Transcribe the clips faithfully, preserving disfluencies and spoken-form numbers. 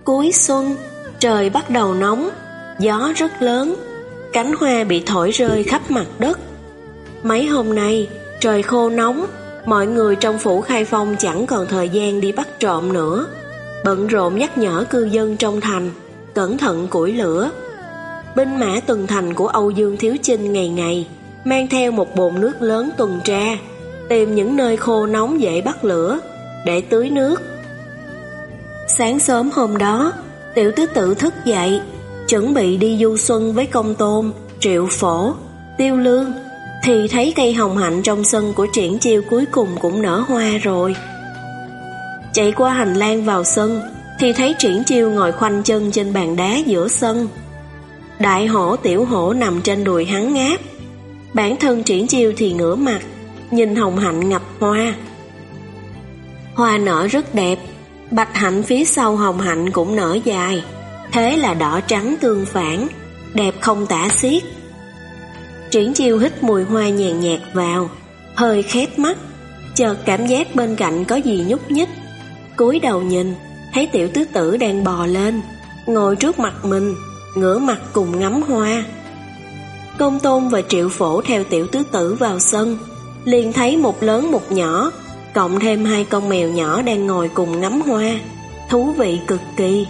Cuối xuân, trời bắt đầu nóng, gió rất lớn, cánh hoa bị thổi rơi khắp mặt đất. Mấy hôm nay, trời khô nóng, mọi người trong phủ Khai Phong chẳng còn thời gian đi bắt trộm nữa, bận rộn nhắc nhở cư dân trong thành cẩn thận củi lửa. Binh mã tuần thành của Âu Dương Thiếu Chinh ngày ngày mang theo một bồn nước lớn tuần tra, tìm những nơi khô nóng dễ bắt lửa để tưới nước. Sáng sớm hôm đó, Tiểu Tứ Tử thức dậy, chuẩn bị đi du xuân với Công Tôn, Triệu Phổ, Tiêu Lương, thì thấy cây hồng hạnh trong sân của Triển Chiêu cuối cùng cũng nở hoa rồi. Chạy qua hành lang vào sân, thì thấy Triển Chiêu ngồi khoanh chân trên bàn đá giữa sân. Đại hổ tiểu hổ nằm trên đùi hắn ngáp. Bản thân Triển Chiêu thì ngửa mặt, nhìn hồng hạnh ngập hoa. Hoa nở rất đẹp, bạch hạnh phía sau hồng hạnh cũng nở dài, thế là đỏ trắng tương phản, đẹp không tả xiết. Triển Chiêu hít mùi hoa nhàn nhạt vào, hơi khép mắt, chợt cảm giác bên cạnh có gì nhúc nhích. Cúi đầu nhìn, thấy Tiểu Tứ Tử đang bò lên, ngồi trước mặt mình, ngửa mặt cùng ngắm hoa. Công Tôn và Triệu Phổ theo Tiểu Tứ Tử vào sân, liền thấy một lớn một nhỏ, cộng thêm hai con mèo nhỏ đang ngồi cùng ngắm hoa, thú vị cực kỳ.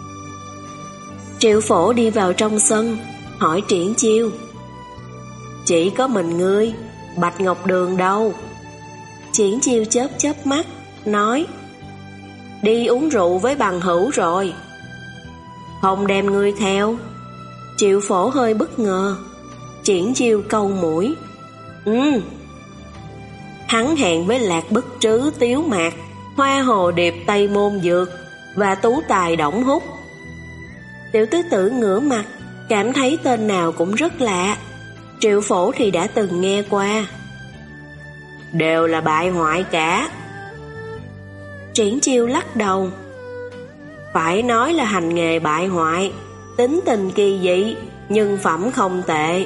Triệu Phổ đi vào trong sân, hỏi Triển Chiêu: "Chỉ có mình ngươi, Bạch Ngọc Đường đâu?" Triển Chiêu chớp chớp mắt, nói: "Đi uống rượu với bằng hữu rồi." "Không đem ngươi theo?" Triệu Phổ hơi bất ngờ. Triển Chiêu câu mũi: "Ừ." Hắn hẹn với Lạc Bất Trứ, Tiếu Mạc, Hoa Hồ Điệp, Tây Môn Dược và Tú Tài Đổng Húc. Tiểu Tứ Tử ngửa mặt, cảm thấy tên nào cũng rất lạ. Triệu Phổ thì đã từng nghe qua. "Đều là bại hoại cả." Triển Chiêu lắc đầu: "Phải nói là hành nghề bại hoại, tính tình kỳ dị, nhưng phẩm không tệ."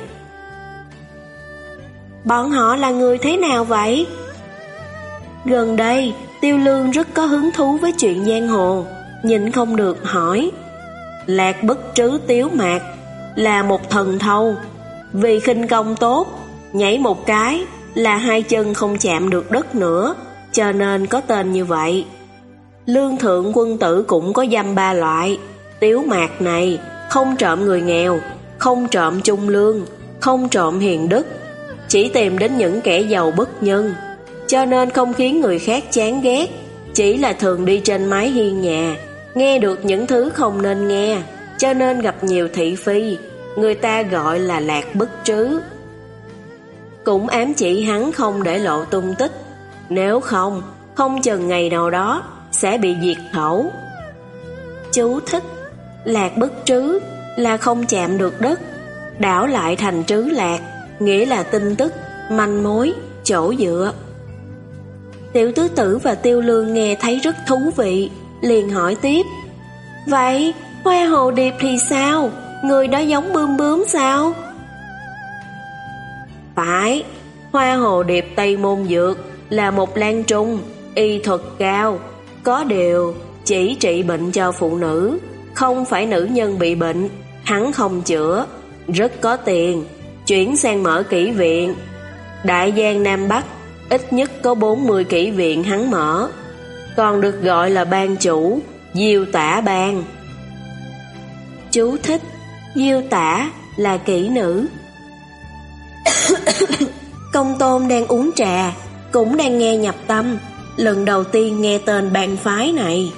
"Bọn họ là người thế nào vậy?" Gần đây, Tiêu Lương rất có hứng thú với chuyện giang hồ, nhịn không được hỏi. Lạc Bất Trứ, Tiếu Mạc là một thần thâu, vì khinh công tốt, nhảy một cái là hai chân không chạm được đất nữa, cho nên có tên như vậy. Lương Thượng Quân Tử cũng có dăm ba loại. Tiếu Mạc này không trộm người nghèo, không trộm trung lương, không trộm hiền đức, chỉ tìm đến những kẻ giàu bất nhân, cho nên không khiến người khác chán ghét, chỉ là thường đi trên mái hiên nhà, nghe được những thứ không nên nghe, cho nên gặp nhiều thị phi, người ta gọi là Lạc Bất Trứ. Cũng ám chỉ hắn không để lộ tung tích, nếu không, không chừng ngày nào đó sẽ bị diệt khẩu. Chú thích: Lạc Bất Trứ là không chạm được đất, đảo lại thành trứ lạc, nghĩa là tin tức, manh mối, chỗ dựa. Tiểu Tứ Tử và Tiêu Lương nghe thấy rất thú vị, liền hỏi tiếp: "Vậy Hoa Hồ Điệp thì sao? Người đó giống bướm bướm sao?" "Phải, Hoa Hồ Điệp Tây Môn Dược là một lan trung, y thuật cao, có điều chỉ trị bệnh cho phụ nữ, không phải nữ nhân bị bệnh, hắn không chữa, rất có tiền, chuyển sang mở kỹ viện. Đại Giang Nam Bắc ít nhất có bốn mươi kỹ viện hắn mở, còn được gọi là ban chủ, Diêu Tả Bang." Chú thích: Diêu Tả là kỹ nữ. Công Tôn đang uống trà, cũng đang nghe nhập tâm, lần đầu tiên nghe tên bang phái này.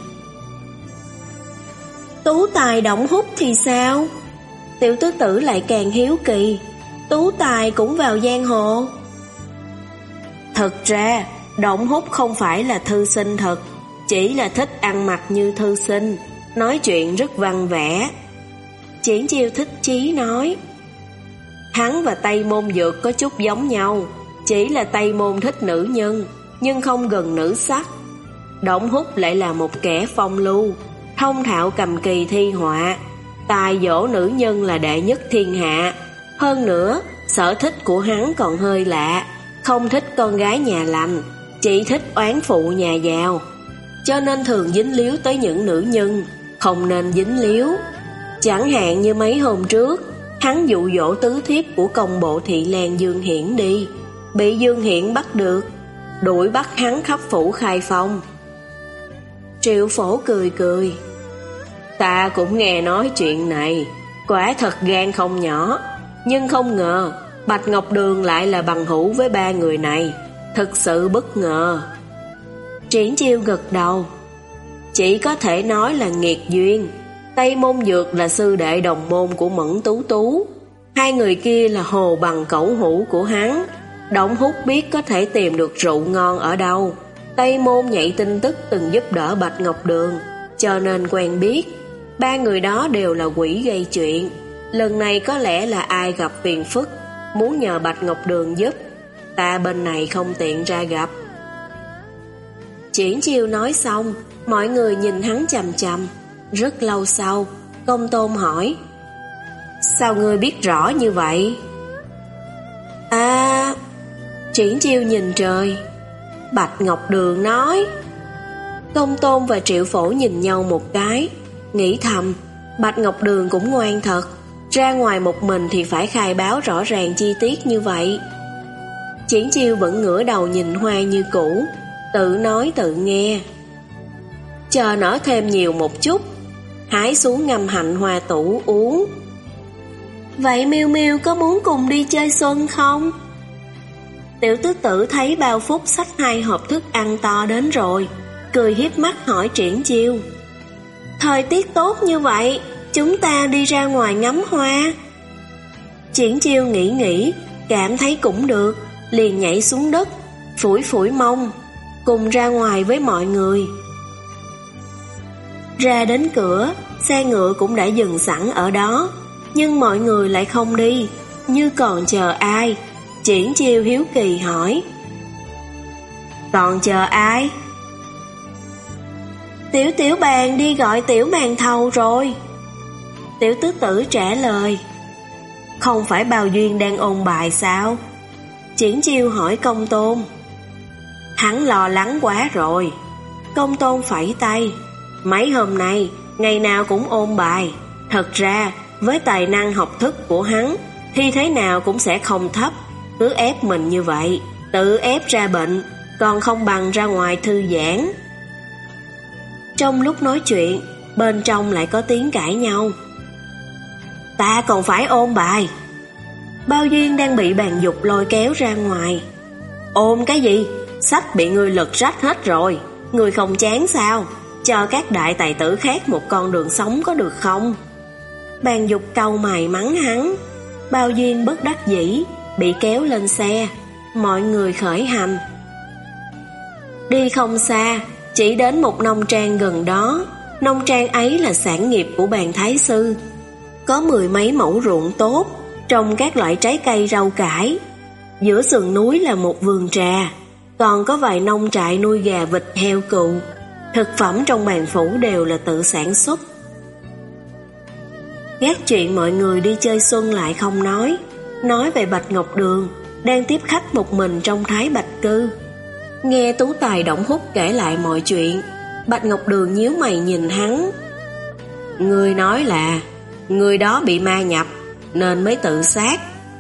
Tú Tài Đổng Húc thì sao? Tiểu Tứ Tử lại càng hiếu kỳ. Tú Tài cũng vào giang hồ? Thật ra Đổng Húc không phải là thư sinh thật, chỉ là thích ăn mặc như thư sinh, nói chuyện rất văn vẻ. Triển Chiêu thích chí nói: "Hắn và Tây Môn Dược có chút giống nhau, chỉ là Tây Môn thích nữ nhân, nhưng không gần nữ sắc. Đổng Húc lại là một kẻ phong lưu, thông thạo cầm kỳ thi họa, tài dỗ nữ nhân là đệ nhất thiên hạ. Hơn nữa, sở thích của hắn còn hơi lạ, không thích con gái nhà lành, chỉ thích oán phụ nhà giàu, cho nên thường dính líu tới những nữ nhân, không nên dính líu. Chẳng hạn như mấy hôm trước, hắn dụ dỗ tứ thiếp của công bộ thị lang Dương Hiển đi, bị Dương Hiển bắt được, đuổi bắt hắn khắp phủ Khai Phong. Triệu Phổ cười cười. Ta cũng nghe nói chuyện này, quả thật gan không nhỏ, nhưng không ngờ Bạch Ngọc Đường lại là bằng hữu với ba người này, thực sự bất ngờ. Triển Chiêu gật đầu. Chỉ có thể nói là nghiệt duyên. Tây Môn Dược là sư đệ đồng môn của Mẫn Tú Tú, hai người kia là hồ bằng cẩu hữu của hắn. Đổng Húc biết có thể tìm được rượu ngon ở đâu. Tây Môn nhạy tin tức từng giúp đỡ Bạch Ngọc Đường, cho nên quen biết. Ba người đó đều là quỷ gây chuyện. Lần này có lẽ là ai gặp phiền phức, muốn nhờ Bạch Ngọc Đường giúp. Ta bên này không tiện ra gặp. Triển Chiêu nói xong, mọi người nhìn hắn chằm chằm. Rất lâu sau, Công Tôn hỏi: Sao ngươi biết rõ như vậy? À... Triển Chiêu nhìn trời. Bạch Ngọc Đường nói. Công Tôn và Triệu Phổ nhìn nhau một cái, nghĩ thầm, Bạch Ngọc Đường cũng ngoan thật, ra ngoài một mình thì phải khai báo rõ ràng chi tiết như vậy. Triển Chiêu vẫn ngửa đầu nhìn hoa như cũ, tự nói tự nghe. Chờ nở thêm nhiều một chút, hái xuống ngâm hạnh hoa tủ uống. Vậy Miêu Miêu có muốn cùng đi chơi xuân không? Tiểu tứ tử thấy Bao Phúc xách hai hộp thức ăn to đến rồi, cười hiếp mắt hỏi Triển Chiêu: Thời tiết tốt như vậy, chúng ta đi ra ngoài ngắm hoa. Triển Chiêu nghĩ nghĩ, cảm thấy cũng được, liền nhảy xuống đất, phủi phủi mông, cùng ra ngoài với mọi người. Ra đến cửa, xe ngựa cũng đã dừng sẵn ở đó, nhưng mọi người lại không đi, như còn chờ ai. Triển Chiêu hiếu kỳ hỏi: Còn chờ ai? Tiểu Tiểu Bàn đi gọi Tiểu Màn Thầu rồi. Tiểu tứ tử trả lời. Không phải Bao Duyên đang ôn bài sao? Triển Chiêu hỏi Công Tôn. Hắn lo lắng quá rồi. Công Tôn phẩy tay. Mấy hôm nay, ngày nào cũng ôn bài. Thật ra, với tài năng học thức của hắn, thì thế nào cũng sẽ không thấp. Cứ ép mình như vậy, tự ép ra bệnh, còn không bằng ra ngoài thư giãn. Trong lúc nói chuyện, bên trong lại có tiếng cãi nhau. Ta còn phải ôn bài. Bao Duyên đang bị Bàn Dục lôi kéo ra ngoài. Ôn cái gì? Sách bị người lật rách hết rồi. Người không chán sao? Cho các đại tài tử khác một con đường sống có được không? Bàn Dục cau mày mắng hắn. Bao Duyên bất đắc dĩ, bị kéo lên xe. Mọi người khởi hành. Đi không xa, chỉ đến một nông trang gần đó. Nông trang ấy là sản nghiệp của Bàn Thái Sư. Có mười mấy mẫu ruộng tốt, trồng các loại trái cây rau cải. Giữa sườn núi là một vườn trà, còn có vài nông trại nuôi gà vịt heo cừu. Thực phẩm trong bàn phủ đều là tự sản xuất. Gác chuyện mọi người đi chơi xuân lại không nói, nói về Bạch Ngọc Đường đang tiếp khách một mình trong Thái Bạch Cư. Nghe Tú Tài Đổng Húc kể lại mọi chuyện, Bạch Ngọc Đường nhíu mày nhìn hắn. Người nói là người đó bị ma nhập nên mới tự sát.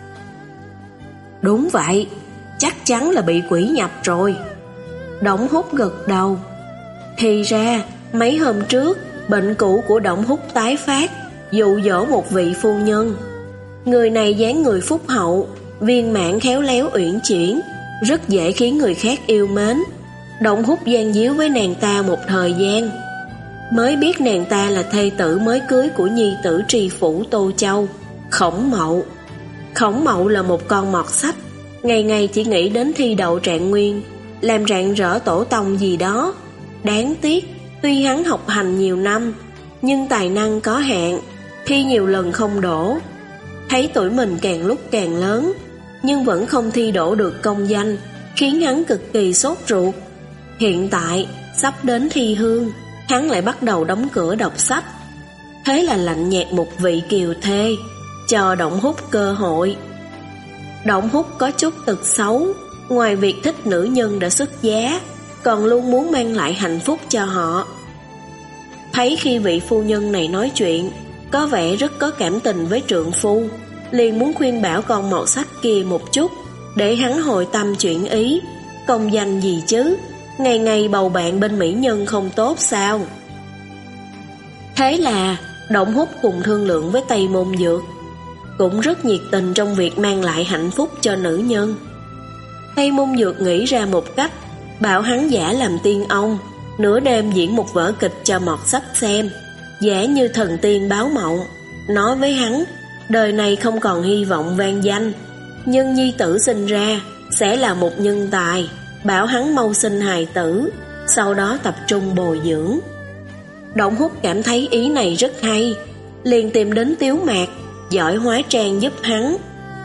Đúng vậy, chắc chắn là bị quỷ nhập rồi. Đổng Húc gật đầu. Thì ra mấy hôm trước bệnh cũ của Đổng Húc tái phát, dụ dỗ một vị phu nhân. Người này dáng người phúc hậu, viên mãn khéo léo uyển chuyển, rất dễ khiến người khác yêu mến. Đổng Húc gian díu với nàng ta một thời gian, mới biết nàng ta là thê tử mới cưới của nhi tử tri phủ Tô Châu, Khổng Mậu. Khổng Mậu là một con mọt sách, ngày ngày chỉ nghĩ đến thi đậu trạng nguyên, làm rạng rỡ tổ tông gì đó. Đáng tiếc, tuy hắn học hành nhiều năm, nhưng tài năng có hạn, thi nhiều lần không đỗ. Thấy tuổi mình càng lúc càng lớn, nhưng vẫn không thi đỗ được công danh, khiến hắn cực kỳ sốt ruột. Hiện tại, sắp đến thi hương, hắn lại bắt đầu đóng cửa đọc sách. Thế là lạnh nhạt một vị kiều thê, cho Đổng Húc cơ hội. Đổng Húc có chút tật xấu, ngoài việc thích nữ nhân đã xuất giá, còn luôn muốn mang lại hạnh phúc cho họ. thấy khi vị phu nhân này nói chuyện có vẻ rất có cảm tình với trượng phu, liền muốn khuyên bảo con mọt sách kia một chút, để hắn hồi tâm chuyển ý. Công danh gì chứ, ngày ngày bầu bạn bên mỹ nhân không tốt sao? Thế là Động Húc cùng thương lượng với Tây Môn Dược, cũng rất nhiệt tình trong việc mang lại hạnh phúc cho nữ nhân. Tây Môn Dược nghĩ ra một cách, bảo hắn giả làm tiên ông, nửa đêm diễn một vở kịch cho mọt sách xem, giả như thần tiên báo mộng, nói với hắn đời này không còn hy vọng vang danh, nhưng nhi tử sinh ra sẽ là một nhân tài, bảo hắn mau sinh hài tử, sau đó tập trung bồi dưỡng. Động Húc cảm thấy ý này rất hay, liền tìm đến Tiếu Mạc, giỏi hóa trang giúp hắn.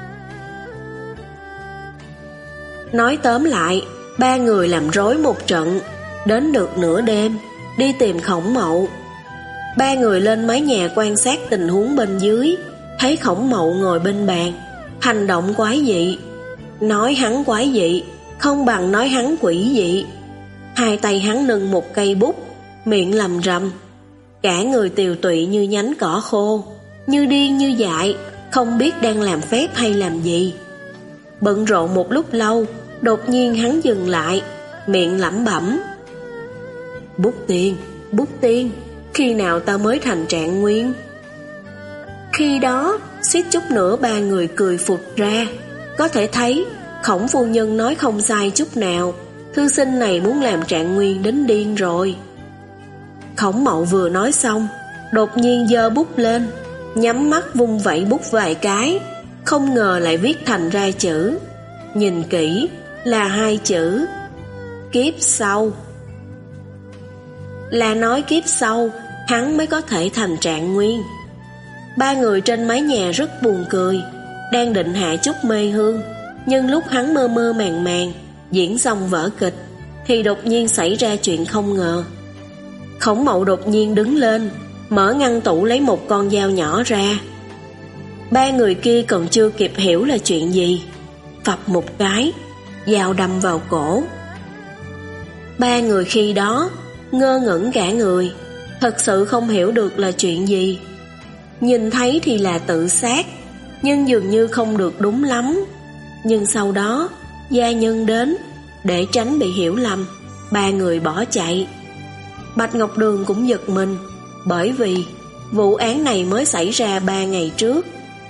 Nói tóm lại, ba người làm rối một trận, đến được nửa đêm, đi tìm Khổng Mậu. Ba người lên mái nhà quan sát tình huống bên dưới, thấy Khổng Mậu ngồi bên bàn, hành động quái dị. Nói hắn quái dị, không bằng nói hắn quỷ dị. Hai tay hắn nâng một cây bút, miệng lầm rầm, cả người tiều tụy như nhánh cỏ khô, như điên như dại, không biết đang làm phép hay làm gì. Bận rộn một lúc lâu, đột nhiên hắn dừng lại, miệng lẩm bẩm: Bút Tiên, Bút Tiên, khi nào ta mới thành trạng nguyên? Khi đó, suýt chút nữa ba người cười phụt ra. Có thể thấy Khổng phu nhân nói không sai chút nào, thư sinh này muốn làm trạng nguyên đến điên rồi. Khổng Mậu vừa nói xong, đột nhiên giơ bút lên, nhắm mắt vung vẩy bút vài cái, không ngờ lại viết thành ra chữ. Nhìn kỹ là hai chữ kiếp sau. Là nói kiếp sau hắn mới có thể thành trạng nguyên. Ba người trên mái nhà rất buồn cười, đang định hạ chút mê hương, nhưng lúc hắn mơ mơ màng màng diễn xong vở kịch thì đột nhiên xảy ra chuyện không ngờ. Khổng Mậu đột nhiên đứng lên, mở ngăn tủ lấy một con dao nhỏ ra. Ba người kia còn chưa kịp hiểu là chuyện gì, phập một cái, dao đâm vào cổ. Ba người khi đó ngơ ngẩn cả người, thật sự không hiểu được là chuyện gì. Nhìn thấy thì là tự sát, nhưng dường như không được đúng lắm. Nhưng sau đó gia nhân đến, để tránh bị hiểu lầm, ba người bỏ chạy. Bạch Ngọc Đường cũng giật mình, bởi vì vụ án này mới xảy ra ba ngày trước.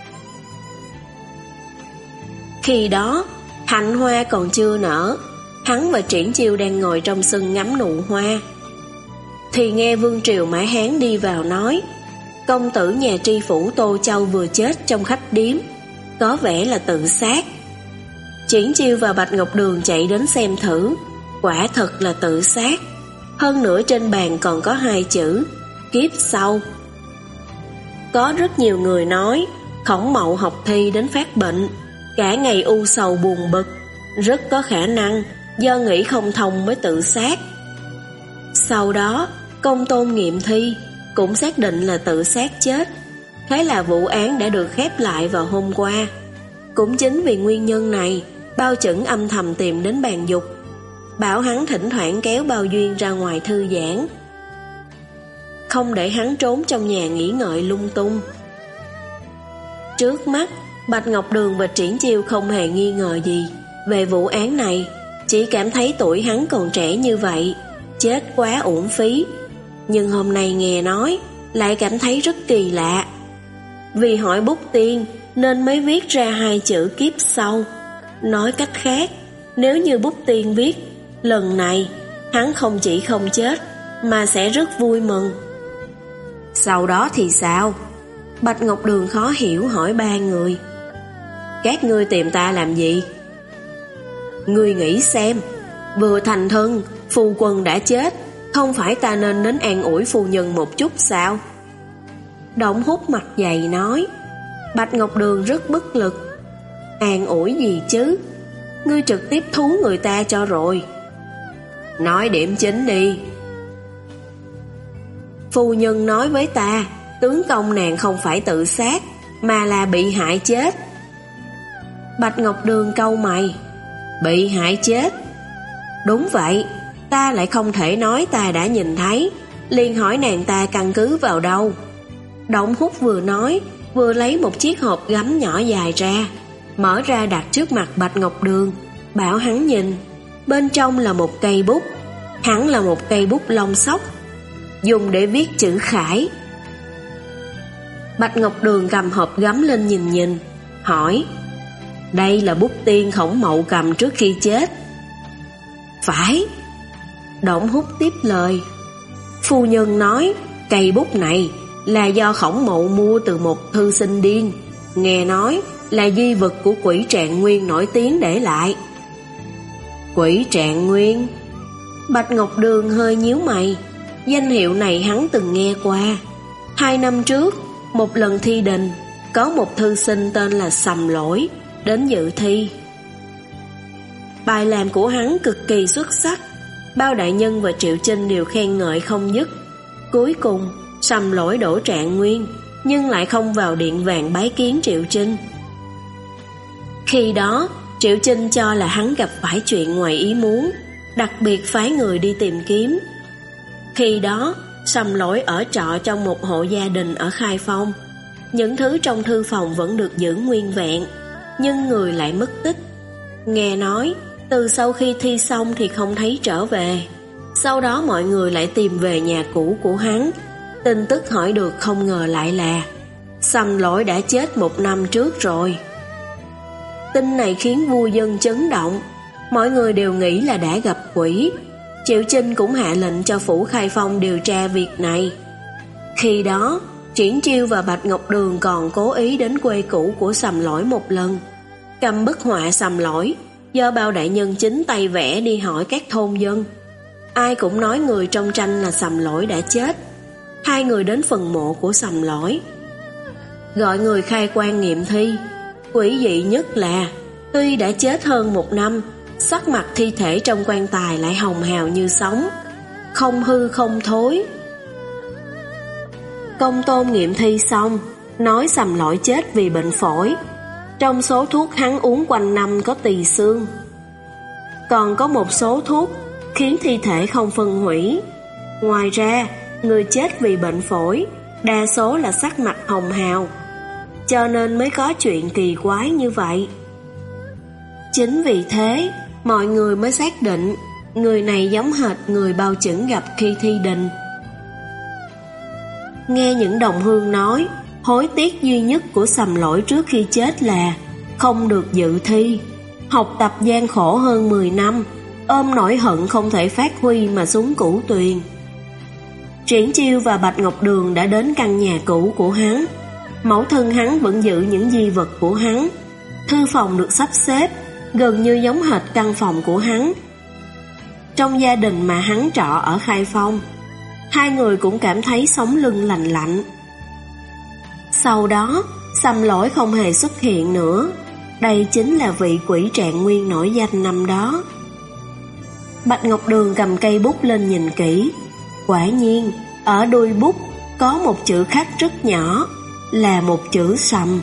Khi đó hạnh hoa còn chưa nở, hắn và Triển Chiêu đang ngồi trong sân ngắm nụ hoa, thì nghe Vương Triều Mã Hán đi vào nói: công tử nhà tri phủ Tô Châu vừa chết trong khách điếm, có vẻ là tự sát. Triển Chiêu và Bạch Ngọc Đường chạy đến xem thử, quả thật là tự sát. Hơn nữa trên bàn còn có hai chữ kiếp sau. Có rất nhiều người nói Khổng Mậu học thi đến phát bệnh, cả ngày u sầu buồn bực, rất có khả năng do nghĩ không thông mới tự sát. Sau đó công tôn nghiệm thi cũng xác định là tự sát chết. Thế là vụ án đã được khép lại vào hôm qua. Cũng chính vì nguyên nhân này, Bao Chẩn âm thầm tìm đến Bàn Dục, bảo hắn thỉnh thoảng kéo Bao Duyên ra ngoài thư giãn, không để hắn trốn trong nhà nghỉ ngợi lung tung. Trước mắt Bạch Ngọc Đường và Triển Chiêu không hề nghi ngờ gì về vụ án này, chỉ cảm thấy tuổi hắn còn trẻ như vậy, chết quá uổng phí. Nhưng hôm nay nghe nói lại cảm thấy rất kỳ lạ. Vì hỏi Bút Tiên nên mới viết ra hai chữ kiếp sau. Nói cách khác, nếu như Bút Tiên viết, lần này hắn không chỉ không chết mà sẽ rất vui mừng. Sau đó thì sao? Bạch Ngọc Đường khó hiểu hỏi ba người. Các ngươi tìm ta làm gì? Ngươi nghĩ xem, vừa thành thân, phu quân đã chết, không phải ta nên đến an ủi phu nhân một chút sao? Động Húc mặt dày nói. Bạch Ngọc Đường rất bất lực. An ủi gì chứ? Ngươi trực tiếp thú người ta cho rồi. Nói điểm chính đi. Phu nhân nói với ta, tướng công nàng không phải tự sát, mà là bị hại chết. Bạch Ngọc Đường cau mày. Bị hại chết? Đúng vậy, ta lại không thể nói ta đã nhìn thấy. liền hỏi nàng ta căn cứ vào đâu. Đổng Húc vừa nói, vừa lấy một chiếc hộp gấm nhỏ dài ra, mở ra đặt trước mặt Bạch Ngọc Đường, bảo hắn nhìn. Bên trong là một cây bút, hẳn là một cây bút lông sóc, dùng để viết chữ khải. Bạch Ngọc Đường cầm hộp gấm lên nhìn nhìn, hỏi: đây là bút tiên Khổng Mậu cầm trước khi chết? Phải. Đổng Húc tiếp lời: phu nhân nói cây bút này là do Khổng Mậu mua từ một thư sinh điên, nghe nói là di vật của Quỷ Trạng Nguyên nổi tiếng để lại. Quỷ Trạng Nguyên? Bạch Ngọc Đường hơi nhíu mày, danh hiệu này hắn từng nghe qua. Hai năm trước, một lần thi đình, có một thư sinh tên là Sầm Lỗi đến dự thi. Bài làm của hắn cực kỳ xuất sắc, bao đại nhân và Triệu Chinh đều khen ngợi không dứt. Cuối cùng Sầm Lỗi đổ Trạng Nguyên, nhưng lại không vào điện vàng bái kiến Triệu Chinh. Khi đó Triệu Chinh cho là hắn gặp phải chuyện ngoài ý muốn, đặc biệt phái người đi tìm kiếm. Khi đó Sầm Lỗi ở trọ trong một hộ gia đình ở Khai Phong. Những thứ trong thư phòng vẫn được giữ nguyên vẹn, nhưng người lại mất tích. Nghe nói từ sau khi thi xong thì không thấy trở về. Sau đó mọi người lại tìm về nhà cũ của hắn. Tin tức hỏi được không ngờ lại là Sầm Lỗi đã chết một năm trước rồi. Tin này khiến vua dân chấn động, mọi người đều nghĩ là đã gặp quỷ. Triệu Chinh cũng hạ lệnh cho phủ Khai Phong điều tra việc này. Khi đó Triển Chiêu và Bạch Ngọc Đường còn cố ý đến quê cũ của Sầm Lỗi một lần, cầm bức họa Sầm Lỗi do bao đại nhân chính tay vẽ đi hỏi các thôn dân. Ai cũng nói người trong tranh là Sầm Lỗi đã chết. Hai người đến phần mộ của Sầm Lỗi, gọi người khai quan nghiệm thi. Quỷ dị nhất là tuy đã chết hơn một năm, sắc mặt thi thể trong quan tài lại hồng hào như sống, không hư không thối. Công tôn nghiệm thi xong, nói Sầm Lỗi chết vì bệnh phổi. Trong số thuốc hắn uống quanh năm có tỳ xương. Còn có một số thuốc khiến thi thể không phân hủy. Ngoài ra, người chết vì bệnh phổi đa số là sắc mặt hồng hào, cho nên mới có chuyện kỳ quái như vậy. Chính vì thế, mọi người mới xác định người này giống hệt người bao chững gặp khi thi đình. Nghe những đồng hương nói, hối tiếc duy nhất của Sầm Lỗi trước khi chết là không được dự thi. Học tập gian khổ hơn mười năm, ôm nỗi hận không thể phát huy mà xuống Cửu Tuyền. Triển Chiêu và Bạch Ngọc Đường đã đến căn nhà cũ của hắn. Mẫu thân hắn vẫn giữ những di vật của hắn. Thư phòng được sắp xếp gần như giống hệt căn phòng của hắn trong gia đình mà hắn trọ ở Khai Phong. Hai người cũng cảm thấy sống lưng lành lạnh. Sau đó Sầm Lỗi không hề xuất hiện nữa. Đây chính là vị Quỷ Trạng Nguyên nổi danh năm đó. Bạch Ngọc Đường cầm cây bút lên nhìn kỹ. Quả nhiên ở đuôi bút có một chữ khắc rất nhỏ, là một chữ Sầm.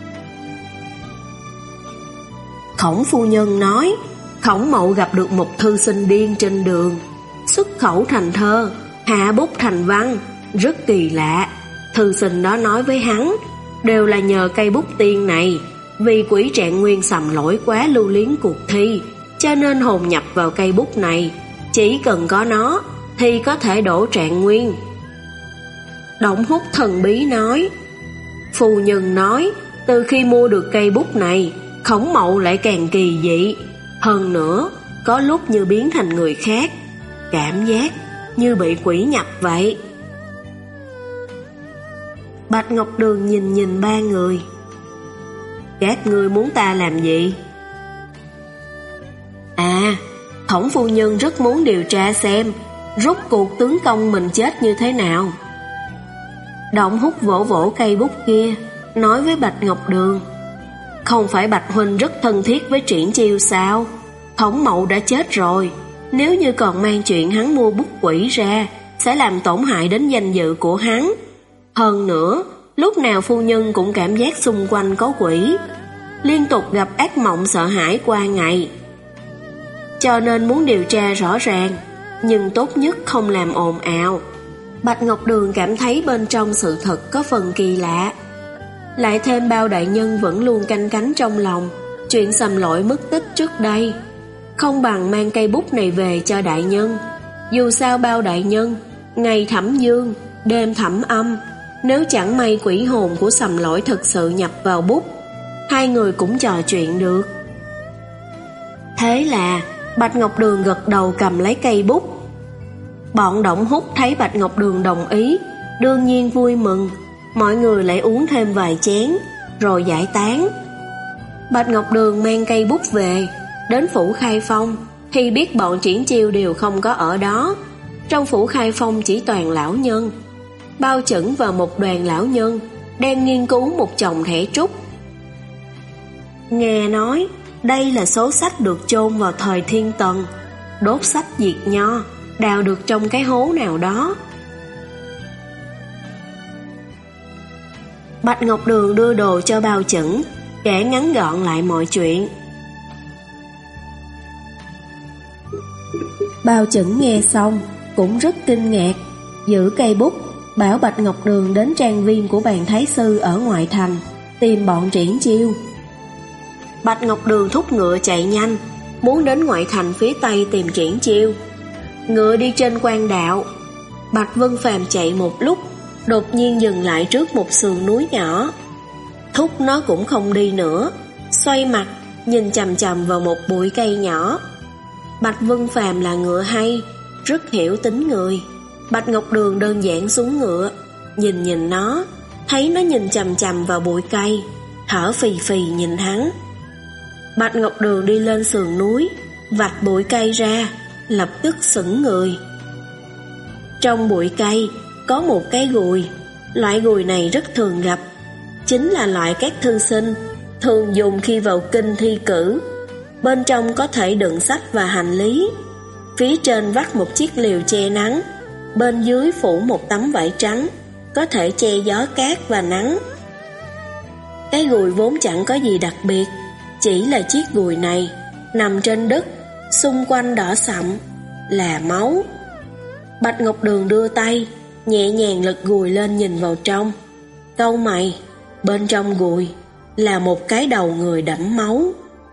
Khổng phu nhân nói Khổng Mậu gặp được một thư sinh điên trên đường, xuất khẩu thành thơ, hạ bút thành văn, rất kỳ lạ. Thư sinh đó nói với hắn đều là nhờ cây bút tiên này. Vì Quỷ Trạng Nguyên Sầm Lỗi quá lưu luyến cuộc thi, cho nên hồn nhập vào cây bút này, chỉ cần có nó thì có thể đổ Trạng Nguyên. Đổng Húc thần bí nói: phu nhân nói từ khi mua được cây bút này, Khổng Mậu lại càng kỳ dị. Hơn nữa có lúc như biến thành người khác, cảm giác như bị quỷ nhập vậy. Bạch Ngọc Đường nhìn nhìn ba người. Các ngươi muốn ta làm gì? À, Khổng phu nhân rất muốn điều tra xem rốt cuộc tướng công mình chết như thế nào. Đổng Húc vỗ vỗ cây bút kia, nói với Bạch Ngọc Đường: không phải Bạch huynh rất thân thiết với Triển Chiêu sao? Khổng Mậu đã chết rồi, nếu như còn mang chuyện hắn mua bút quỷ ra, sẽ làm tổn hại đến danh dự của hắn. Hơn nữa, lúc nào phu nhân cũng cảm giác xung quanh có quỷ, liên tục gặp ác mộng sợ hãi qua ngày. Cho nên muốn điều tra rõ ràng, nhưng tốt nhất không làm ồn ào. Bạch Ngọc Đường cảm thấy bên trong sự thật có phần kỳ lạ. Lại thêm Bao đại nhân vẫn luôn canh cánh trong lòng chuyện Sầm Lỗi mất tích trước đây. Không bằng mang cây bút này về cho đại nhân. Dù sao Bao đại nhân, ngày thẩm dương, đêm thẩm âm, nếu chẳng may quỷ hồn của Sầm Lỗi thực sự nhập vào bút, hai người cũng trò chuyện được. Thế là Bạch Ngọc Đường gật đầu cầm lấy cây bút. Bọn Động Hút thấy Bạch Ngọc Đường đồng ý, đương nhiên vui mừng. Mọi người lại uống thêm vài chén, rồi giải tán. Bạch Ngọc Đường mang cây bút về, đến phủ Khai Phong, thì biết bọn Triển Chiêu đều không có ở đó. Trong phủ Khai Phong chỉ toàn lão nhân. Bao Chẩn và một đoàn lão nhân đang nghiên cứu một chồng thẻ trúc. Nghe nói đây là số sách được chôn vào thời Thiên Tần, đốt sách diệt nho, đào được trong cái hố nào đó. Bạch Ngọc Đường đưa đồ cho Bao Chẩn, kể ngắn gọn lại mọi chuyện. Bao Chẩn nghe xong cũng rất kinh ngạc, giữ cây bút bảo Bạch Ngọc Đường đến trang viên của Bàn Thái Sư ở ngoại thành tìm bọn Triển Chiêu. Bạch Ngọc Đường thúc ngựa chạy nhanh, muốn đến ngoại thành phía tây tìm Triển Chiêu. Ngựa đi trên quan đạo. Bạch Vân Phàm chạy một lúc, đột nhiên dừng lại trước một sườn núi nhỏ. Thúc nó cũng không đi nữa, xoay mặt nhìn chằm chằm vào một bụi cây nhỏ. Bạch Vân Phàm là ngựa hay, rất hiểu tính người. Bạch Ngọc Đường đơn giản xuống ngựa, nhìn nhìn nó, thấy nó nhìn chằm chằm vào bụi cây, thở phì phì nhìn hắn. Bạch Ngọc Đường đi lên sườn núi, vạch bụi cây ra, lập tức sững người. Trong bụi cây có một cái gùi. Loại gùi này rất thường gặp, chính là loại các thư sinh thường dùng khi vào kinh thi cử. Bên trong có thể đựng sách và hành lý. Phía trên vắt một chiếc liều che nắng, bên dưới phủ một tấm vải trắng, có thể che gió cát và nắng. Cái gùi vốn chẳng có gì đặc biệt, chỉ là chiếc gùi này nằm trên đất, xung quanh đỏ sậm, là máu. Bạch Ngọc Đường đưa tay, nhẹ nhàng lật gùi lên nhìn vào trong. Cau mày, bên trong gùi là một cái đầu người đẫm máu.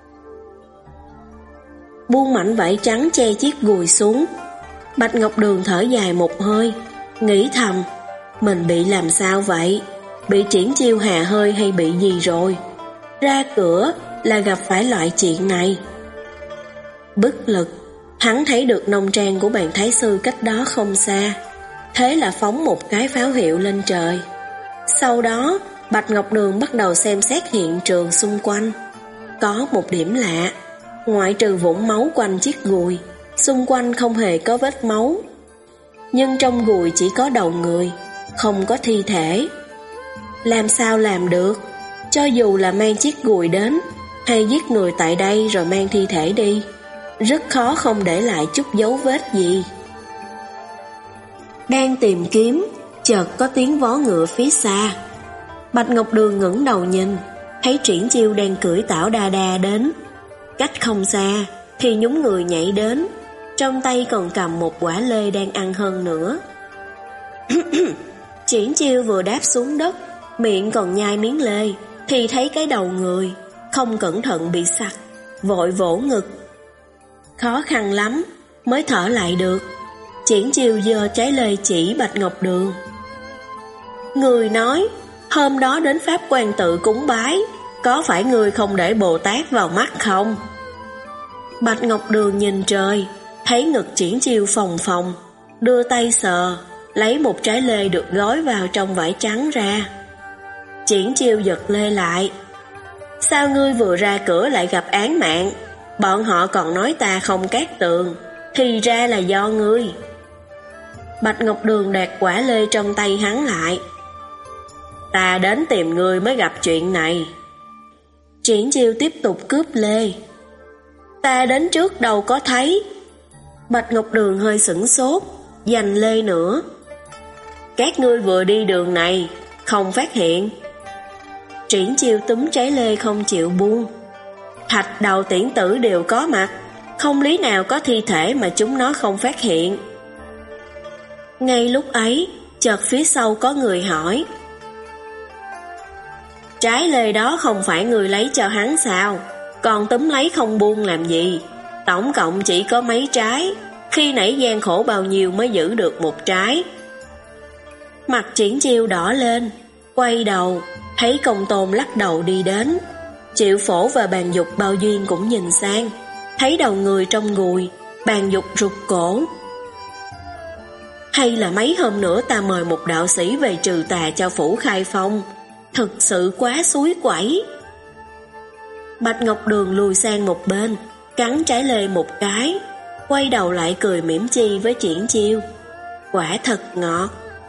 Buông mảnh vải trắng che chiếc gùi xuống, Bạch Ngọc Đường thở dài một hơi, nghĩ thầm, mình bị làm sao vậy? Bị Triển Chiêu hà hơi hay bị gì rồi? Ra cửa là gặp phải loại chuyện này. Bất lực, hắn thấy được nông trang của Bàn Thái Sư cách đó không xa, thế là phóng một cái pháo hiệu lên trời. Sau đó Bạch Ngọc Đường bắt đầu xem xét hiện trường xung quanh. Có một điểm lạ, ngoại trừ vũng máu quanh chiếc gùi, xung quanh không hề có vết máu. Nhưng trong gùi chỉ có đầu người, không có thi thể. Làm sao làm được? Cho dù là mang chiếc gùi đến, hay giết người tại đây rồi mang thi thể đi, rất khó không để lại chút dấu vết gì. Đang tìm kiếm, chợt có tiếng vó ngựa phía xa. Bạch Ngọc Đường ngẩng đầu nhìn, thấy Triển Chiêu đang cưỡi Tảo Đa Đa đến. Cách không xa thì nhúng người nhảy đến, trong tay còn cầm một quả lê đang ăn hơn nữa. Triển Chiêu vừa đáp xuống đất, miệng còn nhai miếng lê, thì thấy cái đầu người không cẩn thận bị sặc, vội vỗ ngực. Khó khăn lắm mới thở lại được. Triển Chiêu giơ trái lê chỉ Bạch Ngọc Đường. Người nói, hôm đó đến Pháp Quan tự cúng bái, có phải người không để Bồ Tát vào mắt không? Bạch Ngọc Đường nhìn trời, thấy ngực Triển Chiêu phồng phồng, đưa tay sờ, lấy một trái lê được gói vào trong vải trắng ra. Triển Chiêu giật lê lại. Sao ngươi vừa ra cửa lại gặp án mạng? Bọn họ còn nói ta không cát tường, thì ra là do ngươi. Bạch Ngọc Đường đặt quả lê trong tay hắn lại. Ta đến tìm ngươi mới gặp chuyện này. Triển Chiêu tiếp tục cướp lê. Ta đến trước đâu có thấy. Bạch Ngọc Đường hơi sửng sốt, giành lê nữa. Các ngươi vừa đi đường này, không phát hiện. Triển Chiêu túm trái lê không chịu buông. Thạch Đầu Tiễn Tử đều có mặt, không lý nào có thi thể mà chúng nó không phát hiện. Ngay lúc ấy, Chợt phía sau có người hỏi: Trái lê đó không phải người lấy cho hắn sao? Còn túm lấy không buông làm gì? Tổng cộng chỉ có mấy trái, khi nãy gian khổ bao nhiêu mới giữ được một trái. Mặt Triển Chiêu đỏ lên, quay đầu, thấy Công Tôn lắc đầu đi đến. Triệu Phổ và Bàn Dục bao duyên cũng nhìn sang, thấy đầu người trong gùi, Bàn Dục rụt cổ. Hay là mấy hôm nữa ta mời một đạo sĩ về trừ tà cho phủ Khai Phong, thực sự quá suối quẩy. Bạch Ngọc Đường lùi sang một bên, cắn trái lê một cái, quay đầu lại cười mỉm chi với Triển Chiêu. Quả thật ngọt.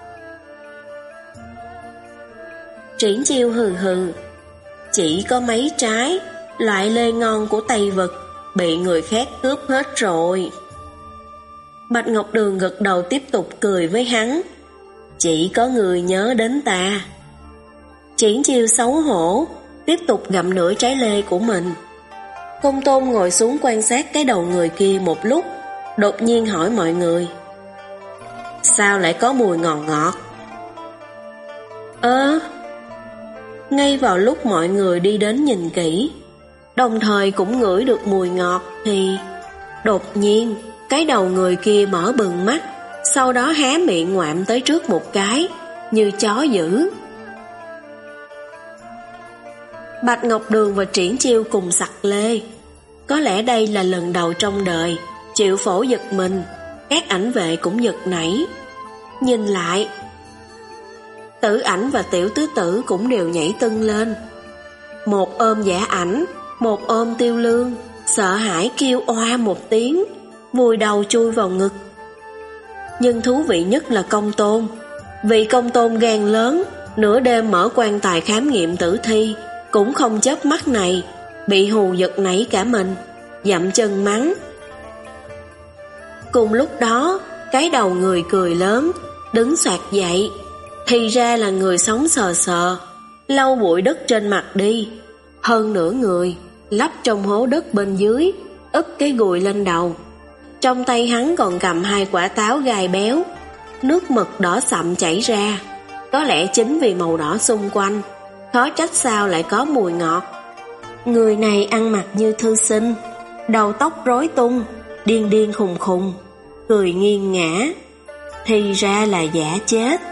Triển Chiêu hừ hừ: Chỉ có mấy trái, loại lê ngon của Tây Vực, bị người khác cướp hết rồi. Bạch Ngọc Đường gật đầu tiếp tục cười với hắn: Chỉ có người nhớ đến ta. Triển Chiêu xấu hổ, tiếp tục gặm nửa trái lê của mình. Công Tôn ngồi xuống quan sát cái đầu người kia một lúc, đột nhiên hỏi mọi người: Sao lại có mùi ngọt ngọt? Ơ Ngay vào lúc mọi người đi đến nhìn kỹ, đồng thời cũng ngửi được mùi ngọt, thì đột nhiên cái đầu người kia mở bừng mắt, sau đó há miệng ngoạm tới trước một cái, như chó dữ. Bạch Ngọc Đường và Triển Chiêu cùng sặc lê. Có lẽ đây là lần đầu trong đời. Triệu Phổ giật mình, các ảnh vệ cũng giật nảy. Nhìn lại, Tử Ảnh và Tiểu Tứ Tử cũng đều nhảy tưng lên. Một ôm Giả Ảnh, một ôm Tiêu Lương, sợ hãi kêu oa một tiếng, vùi đầu chui vào ngực. Nhưng thú vị nhất là Công Tôn. Vị Công Tôn gan lớn, nửa đêm mở quan tài khám nghiệm tử thi, cũng không chớp mắt này, bị hù giật nảy cả mình, dậm chân mắng. Cùng lúc đó, cái đầu người cười lớn, đứng xoạc dậy, thì ra là người sống sờ sờ, lau bụi đất trên mặt đi. Hơn nửa người, lấp trong hố đất bên dưới, úp cái gùi lên đầu. Trong tay hắn còn cầm hai quả táo gai béo, nước mực đỏ sậm chảy ra. Có lẽ chính vì màu đỏ xung quanh, khó trách sao lại có mùi ngọt. Người này ăn mặc như thư sinh, đầu tóc rối tung, điên điên khùng khùng, cười nghiêng ngã. Thì ra là giả chết.